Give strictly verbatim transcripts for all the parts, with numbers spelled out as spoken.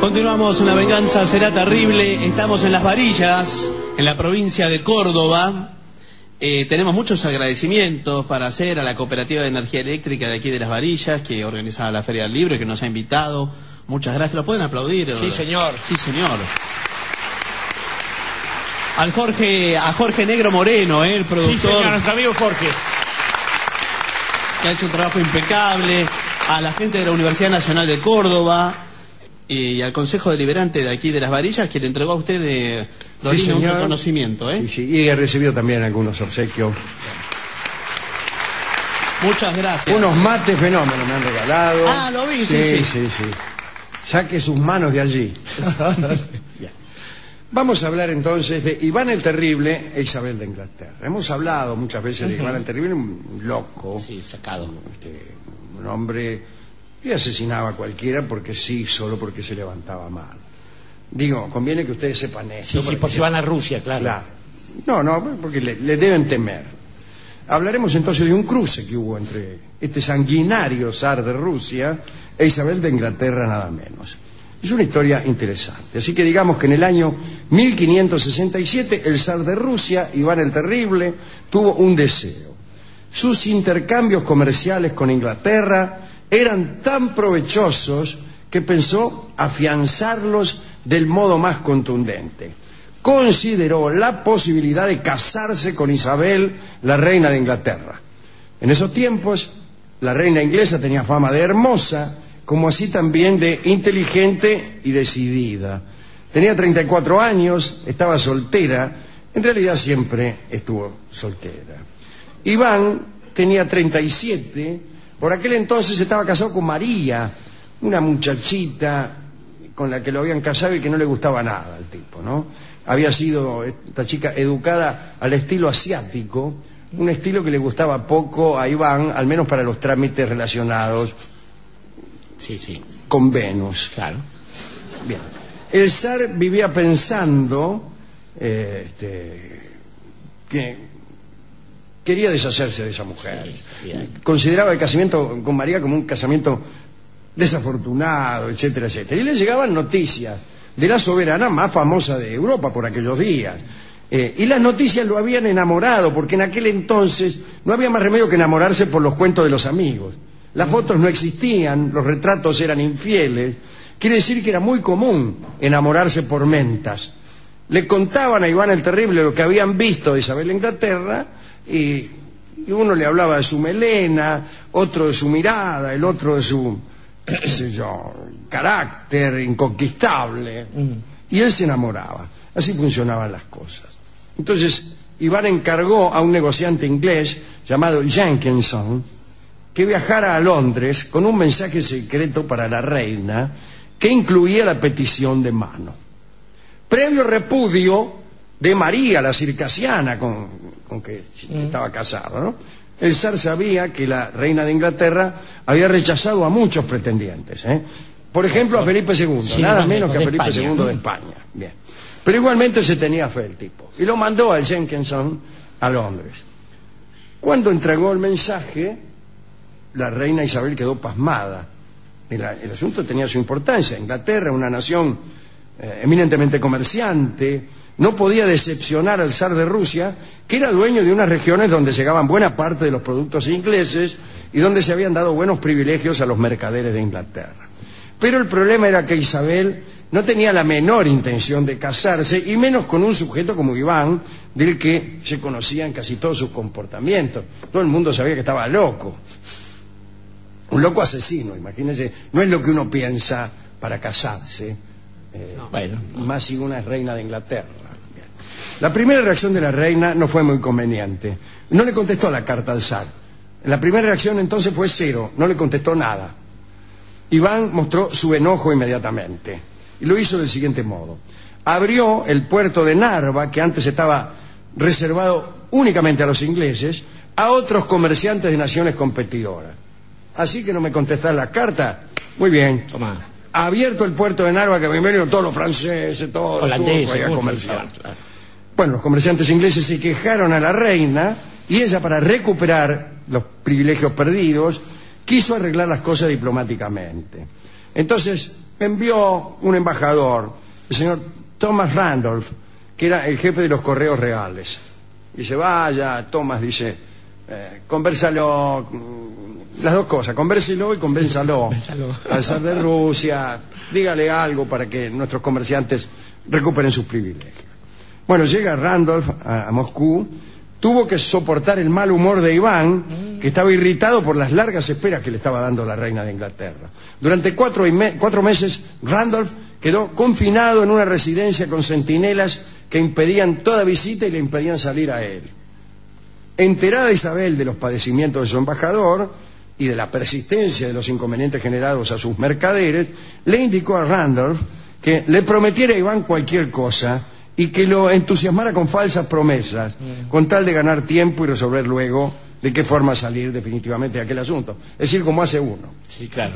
Continuamos, una venganza será terrible. Estamos en Las Varillas, en la provincia de Córdoba. Eh, tenemos muchos agradecimientos para hacer a la Cooperativa de Energía Eléctrica de aquí de Las Varillas, que organiza la Feria del Libro y que nos ha invitado. Muchas gracias. ¿Lo pueden aplaudir? Sí, señor. Sí, señor. Al Jorge, a Jorge Negro Moreno, ¿eh? El productor. Sí, señor, nuestro amigo Jorge. Que ha hecho un trabajo impecable. A la gente de la Universidad Nacional de Córdoba y al Consejo Deliberante de aquí de Las Varillas, que le entregó a usted de Dolina sí, un reconocimiento, ¿eh? Sí, sí, y he recibido también algunos obsequios. Muchas gracias. Unos mates fenómenos me han regalado. Ah, lo vi, sí, sí. Sí, sí, sí. Saque sus manos de allí. Bien. Vamos a hablar entonces de Iván el Terrible e Isabel de Inglaterra. Hemos hablado muchas veces de Iván el Terrible, un loco. Sí, sacado. Este, un hombre que asesinaba a cualquiera porque sí, solo porque se levantaba mal. Digo, conviene que ustedes sepan esto. Sí, sí, por si van a Rusia, claro. claro. No, no, porque le, le deben temer. Hablaremos entonces de un cruce que hubo entre este sanguinario zar de Rusia e Isabel de Inglaterra, nada menos. Es una historia interesante. Así que digamos que en el año mil quinientos sesenta y siete el zar de Rusia, Iván el Terrible, tuvo un deseo. Sus intercambios comerciales con Inglaterra eran tan provechosos que pensó afianzarlos del modo más contundente. Consideró la posibilidad de casarse con Isabel, la reina de Inglaterra. En esos tiempos, la reina inglesa tenía fama de hermosa, como así también de inteligente y decidida. Tenía treinta y cuatro años, estaba soltera, en realidad siempre estuvo soltera. Iván tenía treinta y siete, por aquel entonces estaba casado con María, una muchachita con la que lo habían casado y que no le gustaba nada al tipo, ¿no? Había sido esta chica educada al estilo asiático, un estilo que le gustaba poco a Iván, al menos para los trámites relacionados sí, sí. con Venus. Claro. Bien. El zar vivía pensando eh, este, que quería deshacerse de esa mujer. Sí, consideraba el casamiento con María como un casamiento desafortunado, etcétera, etcétera. Y le llegaban noticias de la soberana más famosa de Europa por aquellos días. Eh, y las noticias lo habían enamorado, porque en aquel entonces no había más remedio que enamorarse por los cuentos de los amigos. Las fotos no existían, los retratos eran infieles. Quiere decir que era muy común enamorarse por mentas. Le contaban a Iván el Terrible lo que habían visto de Isabel de Inglaterra, y, y uno le hablaba de su melena, otro de su mirada, el otro de su, qué sé yo, carácter inconquistable. Mm. Y él se enamoraba. Así funcionaban las cosas. Entonces, Iván encargó a un negociante inglés llamado Jenkinson que viajara a Londres con un mensaje secreto para la reina que incluía la petición de mano. Previo repudio de María, la circasiana, con, con que mm. estaba casado, ¿no? El zar sabía que la reina de Inglaterra había rechazado a muchos pretendientes, ¿eh? Por ejemplo, a Felipe segundo, sí, nada menos que a Felipe segundo de España. Bien. Pero igualmente se tenía fe el tipo. Y lo mandó al Jenkinson a Londres. Cuando entregó el mensaje, la reina Isabel quedó pasmada. El, el asunto tenía su importancia. Inglaterra, una nación eh, eminentemente comerciante, no podía decepcionar al zar de Rusia, que era dueño de unas regiones donde llegaban buena parte de los productos ingleses y donde se habían dado buenos privilegios a los mercaderes de Inglaterra. Pero el problema era que Isabel no tenía la menor intención de casarse, y menos con un sujeto como Iván, del que se conocían casi todos sus comportamientos. Todo el mundo sabía que estaba loco. Un loco asesino, imagínense. No es lo que uno piensa para casarse. Eh, no, bueno. Más si una es reina de Inglaterra. Bien. La primera reacción de la reina no fue muy conveniente. No le contestó la carta al zar. La primera reacción entonces fue cero. No le contestó nada. Iván mostró su enojo inmediatamente. Y lo hizo del siguiente modo. Abrió el puerto de Narva, que antes estaba reservado únicamente a los ingleses, a otros comerciantes de naciones competidoras. Así que no me contestás la carta. Muy bien. Toma. Ha abierto el puerto de Narva, que me vinieron todos los franceses, todos los turcos allá a comerciar. Claro. Bueno, los comerciantes ingleses se quejaron a la reina, y ella, para recuperar los privilegios perdidos, quiso arreglar las cosas diplomáticamente. Entonces, envió un embajador, el señor Thomas Randolph, que era el jefe de los correos reales. Dice, vaya, Thomas, dice, eh, conversalo, las dos cosas, convérselo y convénzalo al zar de Rusia, dígale algo para que nuestros comerciantes recuperen sus privilegios. Bueno, llega Randolph a, a Moscú, tuvo que soportar el mal humor de Iván, que estaba irritado por las largas esperas que le estaba dando la reina de Inglaterra. Durante cuatro, y me, cuatro meses, Randolph quedó confinado en una residencia con centinelas que impedían toda visita y le impedían salir a él. Enterada Isabel de los padecimientos de su embajador y de la persistencia de los inconvenientes generados a sus mercaderes, le indicó a Randolph que le prometiera a Iván cualquier cosa y que lo entusiasmara con falsas promesas, con tal de ganar tiempo y resolver luego de qué forma salir definitivamente de aquel asunto. Es decir, como hace uno. Sí, claro.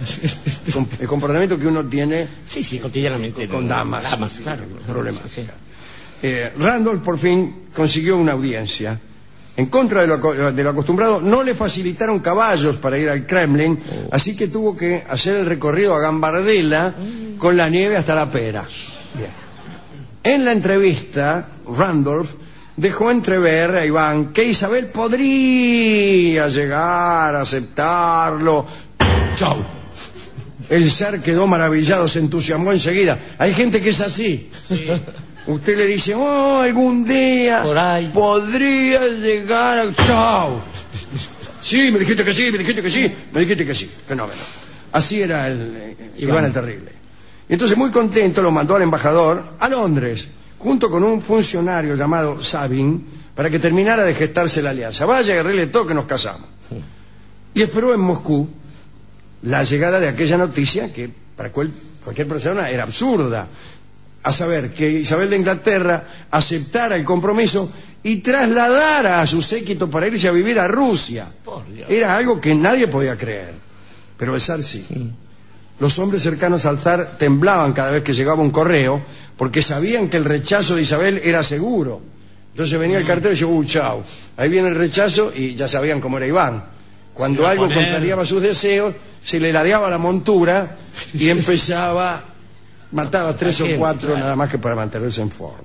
El comportamiento que uno tiene sí, sí, cotidianamente. con damas. Damas, claro. Problemas. Sí. Eh, Randolph por fin consiguió una audiencia. En contra de lo, de lo acostumbrado, no le facilitaron caballos para ir al Kremlin, oh. así que tuvo que hacer el recorrido a Gambardella mm. con la nieve hasta la pera. Bien. En la entrevista, Randolph dejó entrever a Iván que Isabel podría llegar a aceptarlo. ¡Chau! El zar quedó maravillado, se entusiasmó enseguida. Hay gente que es así. Sí. Usted le dice, oh, algún día por ahí podría llegar a... ¡Chau! Sí, me dijiste que sí, me dijiste que sí, me dijiste que sí. Fenómeno. Así era el, eh, Iván. Iván el Terrible. Y entonces, muy contento, lo mandó al embajador a Londres, junto con un funcionario llamado Sabin, para que terminara de gestarse la alianza. Vaya, agarréle todo que nos casamos. Y esperó en Moscú la llegada de aquella noticia que para cual, cualquier persona era absurda, a saber, que Isabel de Inglaterra aceptara el compromiso y trasladara a su séquito para irse a vivir a Rusia. Era algo que nadie podía creer, pero el zar sí. sí. Los hombres cercanos al zar temblaban cada vez que llegaba un correo, porque sabían que el rechazo de Isabel era seguro. Entonces venía el cartero y decía, uy, chau, ahí viene el rechazo, y ya sabían cómo era Iván. Cuando algo contrariaba sus deseos, se le ladeaba la montura y empezaba, mataba tres o cuatro nada más que para mantenerse en forma.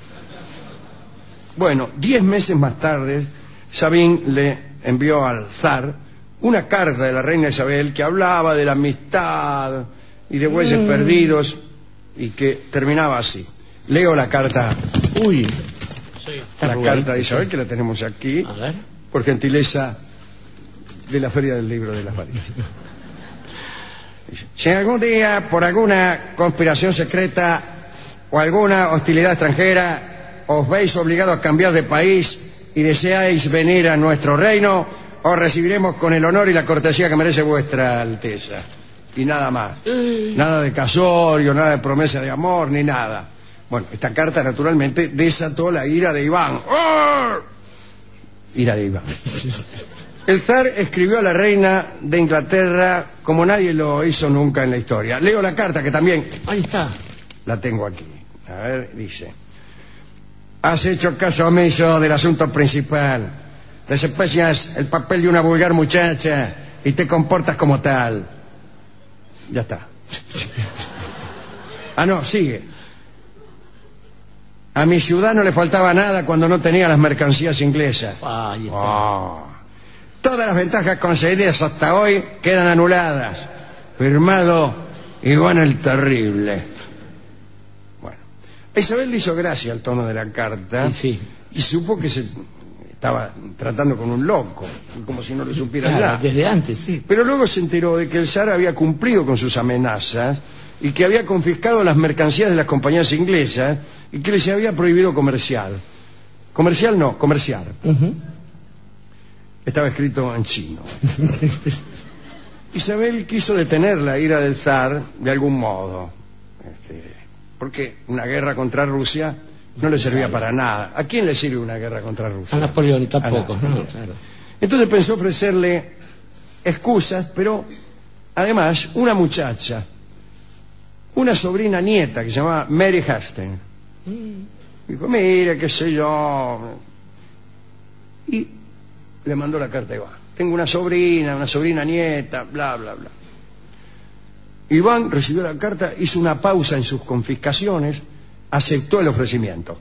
Bueno, diez meses más tarde, Sabin le envió al zar una carta de la reina Isabel que hablaba de la amistad y de bueyes mm. perdidos, y que terminaba así. Leo la carta. Uy. Sí, la carta de Isabel, que la tenemos aquí, a ver, por gentileza de la Feria del Libro de las Varillas. Si algún día, por alguna conspiración secreta o alguna hostilidad extranjera, os veis obligados a cambiar de país y deseáis venir a nuestro reino, os recibiremos con el honor y la cortesía que merece vuestra Alteza. Y nada más. Nada de casorio, nada de promesa de amor, ni nada. Bueno, esta carta naturalmente desató la ira de Iván. ¡Oh! Ira de Iván. El zar escribió a la reina de Inglaterra como nadie lo hizo nunca en la historia. Leo la carta, que también... Ahí está. La tengo aquí. A ver, dice: has hecho caso omiso del asunto principal. Desempeñas el papel de una vulgar muchacha y te comportas como tal. Ya está. Ah, no, sigue. A mi ciudad no le faltaba nada cuando no tenía las mercancías inglesas. Ah, ahí está. Oh. Todas las ventajas conseguidas hasta hoy quedan anuladas. Firmado Iván el Terrible. Bueno, a Isabel le hizo gracia el tono de la carta. Sí, sí. Y supo que se estaba tratando con un loco, como si no lo supiera claro, ya. Desde antes, sí. Pero luego se enteró de que el zar había cumplido con sus amenazas y que había confiscado las mercancías de las compañías inglesas y que les había prohibido comercial. Comercial no, comerciar. Uh-huh. Estaba escrito en chino. Isabel quiso detener la ira del zar de algún modo, este, porque una guerra contra Rusia no le servía para nada. ¿A quién le sirve una guerra contra Rusia? A Napoleón tampoco. A no, claro. Entonces pensó ofrecerle excusas, pero además una muchacha, una sobrina nieta que se llamaba Mary Hastings. Mm. Dijo, mire, qué sé yo. Y le mandó la carta a Iván. Tengo una sobrina, una sobrina nieta, bla, bla, bla. Iván recibió la carta, hizo una pausa en sus confiscaciones, aceptó el ofrecimiento.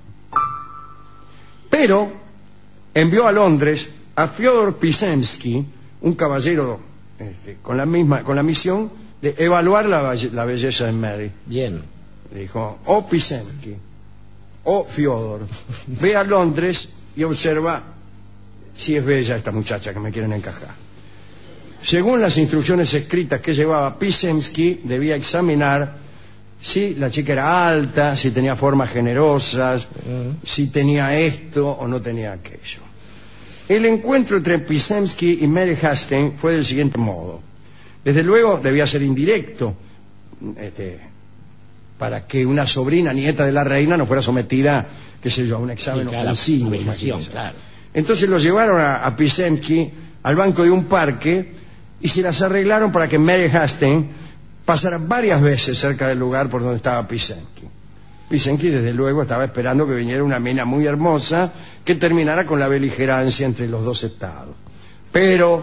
Pero envió a Londres a Fyodor Pizemski, un caballero este, con la misma con la misión de evaluar la, la belleza de Mary. Bien. Le dijo, o Pizemski, o Fyodor, ve a Londres y observa si es bella esta muchacha que me quieren encajar. Según las instrucciones escritas que llevaba, Pizemski debía examinar si la chica era alta, si tenía formas generosas, uh-huh. si tenía esto o no tenía aquello. El encuentro entre Pizemski y Mary Hastings fue del siguiente modo. Desde luego debía ser indirecto, este, para que una sobrina nieta de la reina no fuera sometida, qué sé yo, a un examen sí, claro, ofensivo. Claro. Entonces lo llevaron a, a Pizemski al banco de un parque y se las arreglaron para que Mary Hastings pasara varias veces cerca del lugar por donde estaba Pizemski. Pizemski, desde luego, estaba esperando que viniera una mina muy hermosa que terminara con la beligerancia entre los dos estados. Pero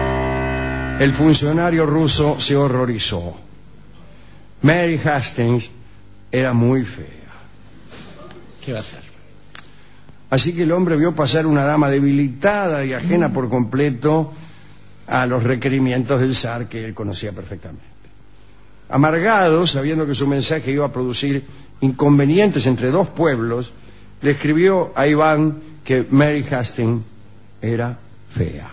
el funcionario ruso se horrorizó. Mary Hastings era muy fea. ¿Qué va a hacer? Así que el hombre vio pasar una dama debilitada y ajena mm. por completo a los requerimientos del zar que él conocía perfectamente. Amargado, sabiendo que su mensaje iba a producir inconvenientes entre dos pueblos, le escribió a Iván que Mary Hastings era fea.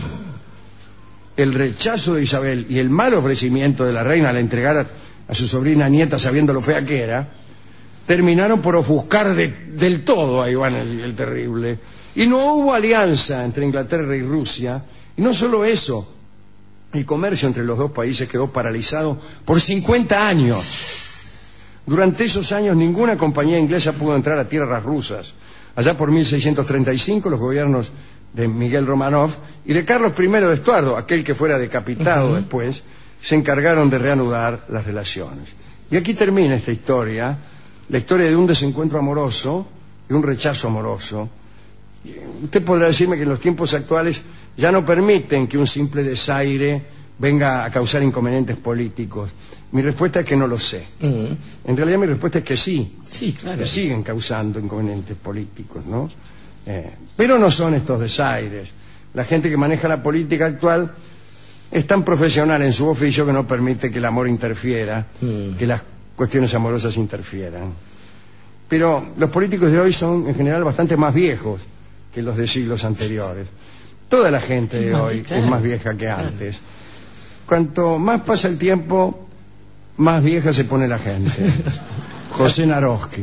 El rechazo de Isabel y el mal ofrecimiento de la reina al entregar a, a su sobrina nieta sabiendo lo fea que era, terminaron por ofuscar de, del todo a Iván el, el Terrible. Y no hubo alianza entre Inglaterra y Rusia. Y no solo eso, el comercio entre los dos países quedó paralizado por cincuenta años. Durante esos años ninguna compañía inglesa pudo entrar a tierras rusas. Allá por mil seiscientos treinta y cinco los gobiernos de Miguel Romanov y de Carlos primero de Estuardo, aquel que fuera decapitado uh-huh. después, se encargaron de reanudar las relaciones. Y aquí termina esta historia, la historia de un desencuentro amoroso, de un rechazo amoroso. Usted podrá decirme que en los tiempos actuales ya no permiten que un simple desaire venga a causar inconvenientes políticos. Mi respuesta es que no lo sé. Uh-huh. En realidad mi respuesta es que sí. Sí, claro. Que siguen causando inconvenientes políticos, ¿no? Eh, pero no son estos desaires. La gente que maneja la política actual es tan profesional en su oficio que no permite que el amor interfiera, uh-huh. que las cuestiones amorosas interfieran. Pero los políticos de hoy son en general bastante más viejos que los de siglos anteriores. Toda la gente de hoy claro, es más vieja que antes. Claro. Cuanto más pasa el tiempo, más vieja se pone la gente. José Naroski.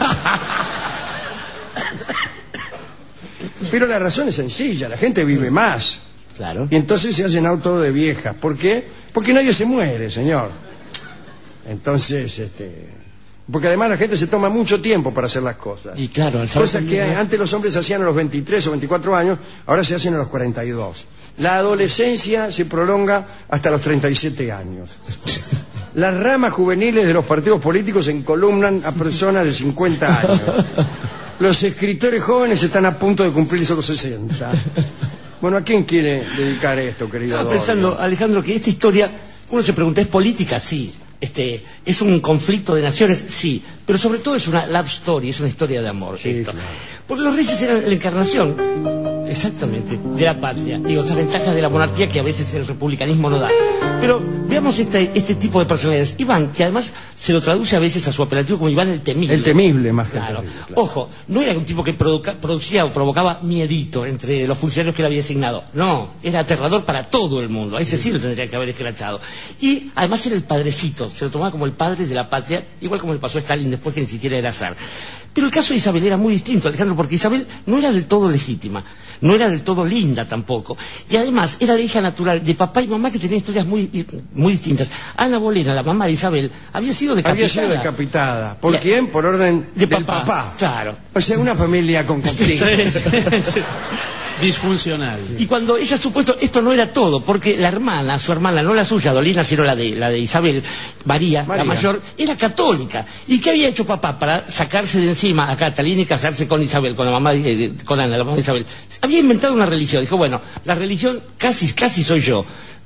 Pero la razón es sencilla, la gente vive más. Claro. Y entonces se hacen autos de viejas. ¿Por qué? Porque nadie se muere, señor. Entonces, este... porque además la gente se toma mucho tiempo para hacer las cosas. Y claro, cosas que antes los hombres hacían a los veintitrés o veinticuatro años, ahora se hacen a los cuarenta y dos. La adolescencia se prolonga hasta los treinta y siete años. Las ramas juveniles de los partidos políticos encolumnan a personas de cincuenta años. Los escritores jóvenes están a punto de cumplir esos sesenta. Bueno, ¿a quién quiere dedicar esto, querido? Estaba pensando, Alejandro, que esta historia, uno se pregunta, ¿es política? Sí. Este, ¿es un conflicto de naciones? Sí, pero sobre todo es una love story, es una historia de amor. Sí, esto. Claro. Porque los reyes eran la encarnación, exactamente, de la patria. Digo, esas ventajas de la monarquía que a veces el republicanismo no da. Pero veamos este, este tipo de personalidades. Iván, que además se lo traduce a veces a su apelativo como Iván el Temible. El Temible, más que claro. el temible, claro. Ojo, no era un tipo que produca, producía o provocaba miedito entre los funcionarios que le había asignado. No, era aterrador para todo el mundo. A ese sí lo tendría que haber escrachado. Y además era el padrecito, se lo tomaba como el padre de la patria, igual como le pasó a Stalin después, que ni siquiera era zar. Pero el caso de Isabel era muy distinto, Alejandro, porque Isabel no era del todo legítima, no era del todo linda tampoco, y además era la hija natural de papá y mamá, que tenían historias muy, muy distintas. Ana Bolena, la mamá de Isabel, había sido decapitada. Había sido decapitada. ¿Por la, quién? Por orden de del papá. papá. Claro. O sea, una familia con conflictos. Disfuncional. Y cuando ella supuesto, esto no era todo, porque la hermana, su hermana, no la suya, Dolina, sino la de, la de Isabel, María, María, la mayor, era católica. ¿Y qué había hecho papá para sacarse de encima a Catalina y casarse con Isabel, con la mamá de, con Ana, la mamá de Isabel? Había inventado una religión. Dijo, bueno, la religión casi, casi soy yo.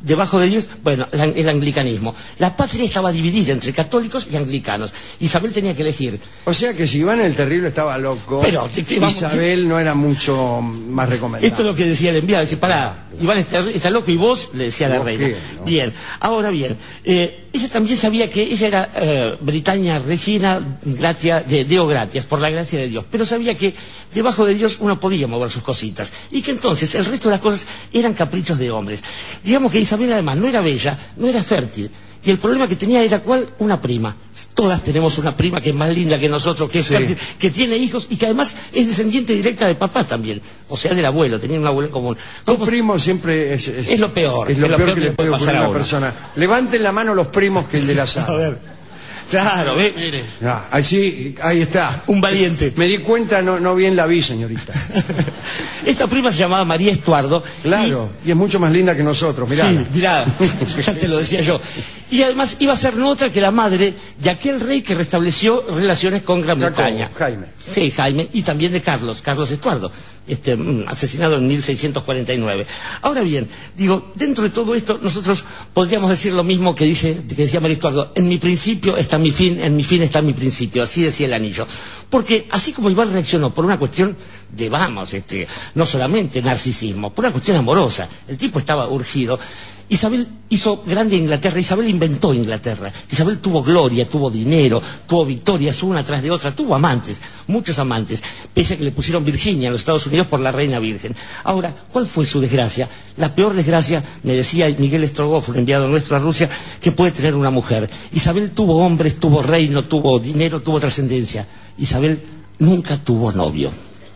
debajo de Dios, bueno, la- el anglicanismo. La patria estaba dividida entre católicos y anglicanos. Isabel tenía que elegir. O sea que si Iván el Terrible estaba loco, Pero, te- te- vamos- Isabel no era mucho más recomendable. Esto es lo que decía el enviado. Dice, pará, Iván está, está loco y vos, le decía a la ¿Vos reina. qué, no? Bien, ahora bien, eh, ella también sabía que ella era eh, Britannia Regina Gratia, de, Deo Gratias, por la gracia de Dios. Pero sabía que debajo de Dios uno podía mover sus cositas. Y que entonces el resto de las cosas eran caprichos de hombres. Digamos que Isabel además no era bella, no era fértil. Y el problema que tenía era ¿cuál? Una prima. Todas tenemos una prima que es más linda que nosotros, que es Sí. fértil, que tiene hijos y que además es descendiente directa de papá también. O sea, del abuelo, tenía un abuelo en común. Un ¿Cómo- primo siempre es, es, Es lo peor, es lo peor que le puede ocurrir a una persona. Levanten la mano los primos que el de la sala. A ver. Claro, ¿ve? Mire. Ah, ahí sí, ahí está. Un valiente. Me di cuenta, no, no bien la vi, señorita. Esta prima se llamaba María Estuardo. Claro, y, es mucho más linda que nosotros, mirá. Sí, mirá, ya te lo decía yo. Y además iba a ser no otra que la madre de aquel rey que restableció relaciones con Gran Jacobo, Bretaña. Jaime. Sí, Jaime, y también de Carlos, Carlos Estuardo, este, mm, asesinado en mil seiscientos cuarenta y nueve. Ahora bien, digo, dentro de todo esto, nosotros podríamos decir lo mismo que dice, que decía María Estuardo, en mi principio está mi fin, en mi fin está mi principio, así decía el anillo. Porque así como Iván reaccionó por una cuestión de, vamos, este, no solamente narcisismo, por una cuestión amorosa, el tipo estaba urgido, Isabel hizo grande Inglaterra, Isabel inventó Inglaterra, Isabel tuvo gloria, tuvo dinero, tuvo victorias una tras de otra, tuvo amantes, muchos amantes, pese a que le pusieron Virginia en los Estados Unidos por la reina virgen. Ahora, ¿cuál fue su desgracia? La peor desgracia, me decía Miguel Strogoff, un enviado nuestro a Rusia, que puede tener una mujer. Isabel tuvo hombres, tuvo reino, tuvo dinero, tuvo trascendencia. Isabel nunca tuvo novio.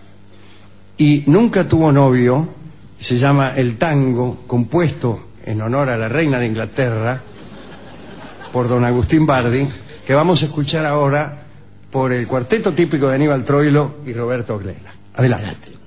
Y nunca tuvo novio, se llama El Tango, compuesto en honor a la reina de Inglaterra por don Agustín Bardi, que vamos a escuchar ahora por el cuarteto típico de Aníbal Troilo y Roberto Glela. Adelante. Adelante.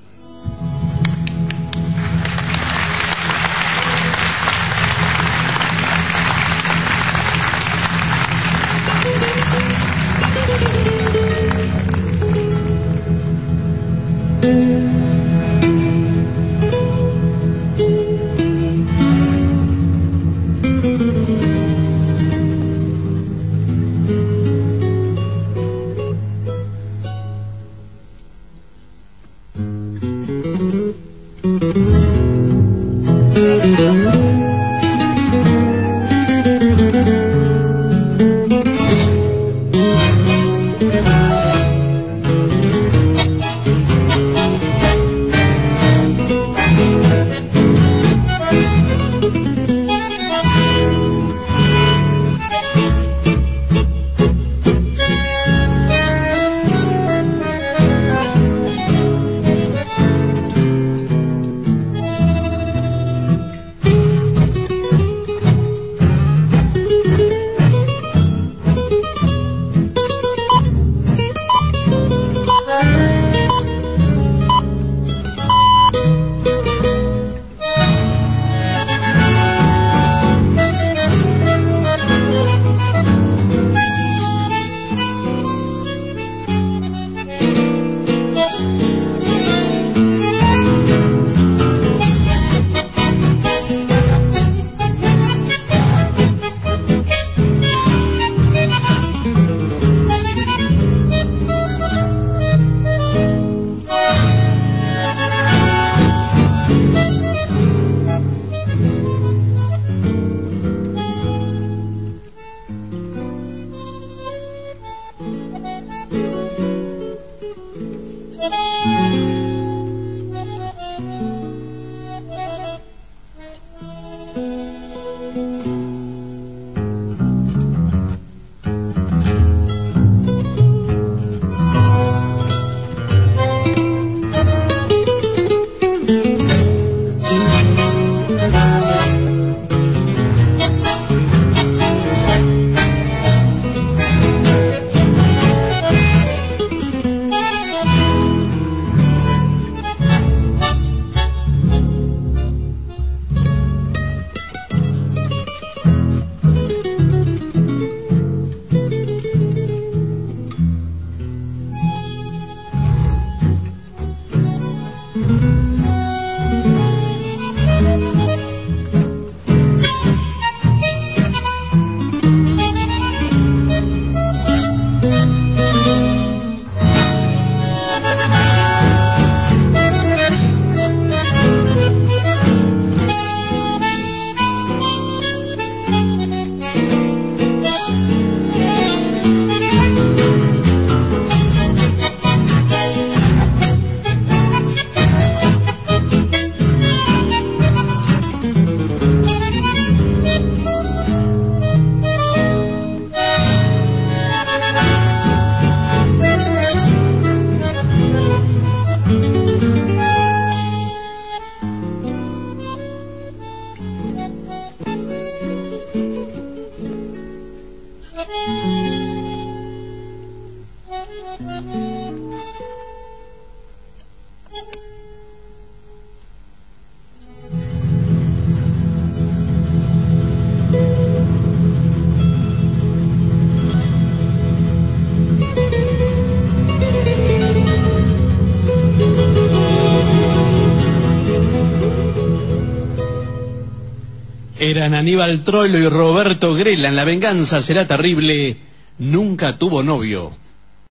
Eran Aníbal Troilo y Roberto Grela. En La venganza será terrible. Nunca tuvo novio.